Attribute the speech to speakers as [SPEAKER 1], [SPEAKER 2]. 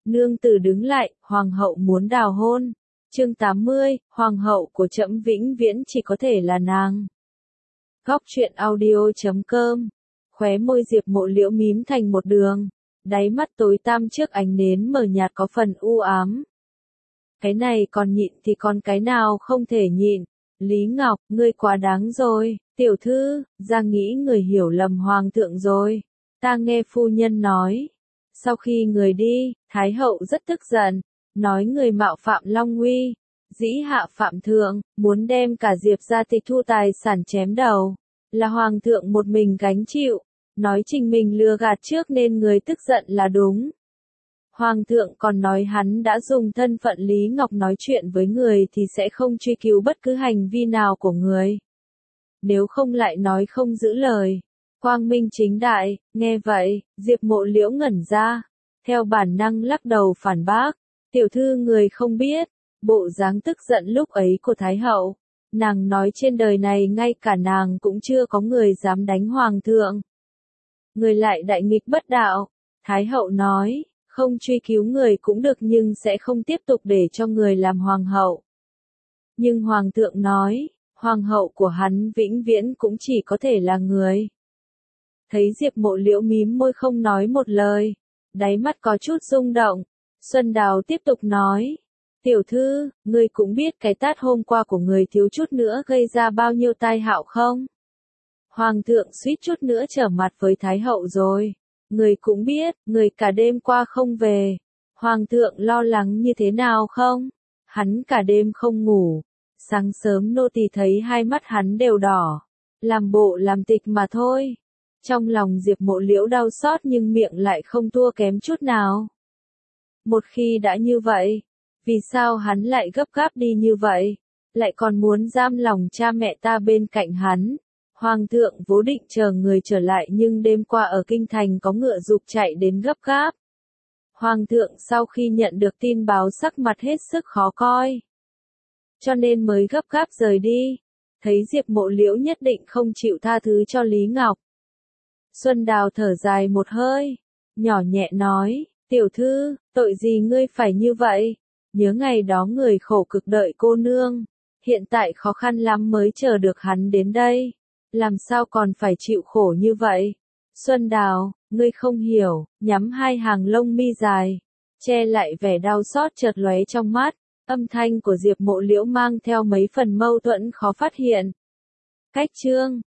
[SPEAKER 1] Nương tử đứng lại, hoàng hậu muốn đào hôn. Chương 80, hoàng hậu của trẫm vĩnh viễn chỉ có thể là nàng. Góc truyện audio.com. Khóe môi Diệp Mộ Liễu mím thành một đường, đáy mắt tối tăm trước ánh nến mờ nhạt có phần u ám. Cái này còn nhịn thì còn cái nào không thể nhịn. Lý Ngọc, ngươi quá đáng rồi. Tiểu thư, ra nghĩ người hiểu lầm hoàng thượng rồi. Ta nghe phu nhân nói. Sau khi người đi, Thái hậu rất tức giận, nói người mạo phạm Long Uy, dĩ hạ phạm thượng, muốn đem cả Diệp gia tịch thu tài sản chém đầu. Là hoàng thượng một mình gánh chịu, nói trình mình lừa gạt trước nên người tức giận là đúng. Hoàng thượng còn nói hắn đã dùng thân phận Lý Ngọc nói chuyện với người thì sẽ không truy cứu bất cứ hành vi nào của người. Nếu không lại nói không giữ lời. Quang minh chính đại, nghe vậy, Diệp Mộ Liễu ngẩn ra, theo bản năng lắc đầu phản bác, tiểu thư người không biết, bộ dáng tức giận lúc ấy của Thái hậu, nàng nói trên đời này ngay cả nàng cũng chưa có người dám đánh hoàng thượng. Người lại đại nghịch bất đạo, Thái hậu nói, không truy cứu người cũng được nhưng sẽ không tiếp tục để cho người làm hoàng hậu. Nhưng hoàng thượng nói, hoàng hậu của hắn vĩnh viễn cũng chỉ có thể là người. Thấy Diệp Mộ Liễu mím môi không nói một lời, đáy mắt có chút rung động, Xuân Đào tiếp tục nói, tiểu thư, ngươi cũng biết cái tát hôm qua của người thiếu chút nữa gây ra bao nhiêu tai họa không? Hoàng thượng suýt chút nữa trở mặt với Thái hậu rồi, người cũng biết, người cả đêm qua không về, Hoàng thượng lo lắng như thế nào không? Hắn cả đêm không ngủ, sáng sớm nô tỳ thấy hai mắt hắn đều đỏ, làm bộ làm tịch mà thôi. Trong lòng Diệp Mộ Liễu đau xót nhưng miệng lại không thua kém chút nào. Một khi đã như vậy, vì sao hắn lại gấp gáp đi như vậy, lại còn muốn giam lòng cha mẹ ta bên cạnh hắn. Hoàng thượng vốn định chờ người trở lại nhưng đêm qua ở kinh thành có ngựa giục chạy đến gấp gáp. Hoàng thượng sau khi nhận được tin báo sắc mặt hết sức khó coi, cho nên mới gấp gáp rời đi. Thấy Diệp Mộ Liễu nhất định không chịu tha thứ cho Lý Ngọc, Xuân Đào thở dài một hơi, nhỏ nhẹ nói, tiểu thư, tội gì ngươi phải như vậy? Nhớ ngày đó người khổ cực đợi cô nương, hiện tại khó khăn lắm mới chờ được hắn đến đây, làm sao còn phải chịu khổ như vậy? Xuân Đào, ngươi không hiểu, nhắm hai hàng lông mi dài, che lại vẻ đau xót chợt lóe trong mắt, âm thanh của Diệp Mộ Liễu mang theo mấy phần mâu thuẫn khó phát hiện. Cách chương